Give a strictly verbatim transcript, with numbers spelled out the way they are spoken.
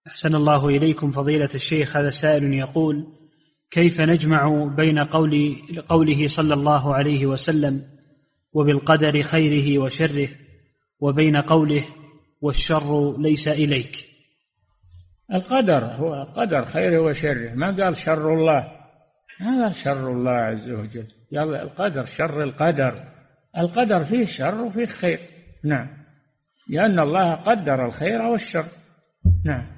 أحسن الله إليكم فضيلة الشيخ. هذا سائل يقول: كيف نجمع بين قول قوله صلى الله عليه وسلم وبالقدر خيره وشره وبين قوله والشر ليس إليك؟ القدر هو قدر خيره وشره، ما قال شر الله، ما قال شر الله عز وجل، قال القدر، شر القدر. القدر فيه شر وفيه خير، نعم، لأن الله قدر الخير والشر، نعم.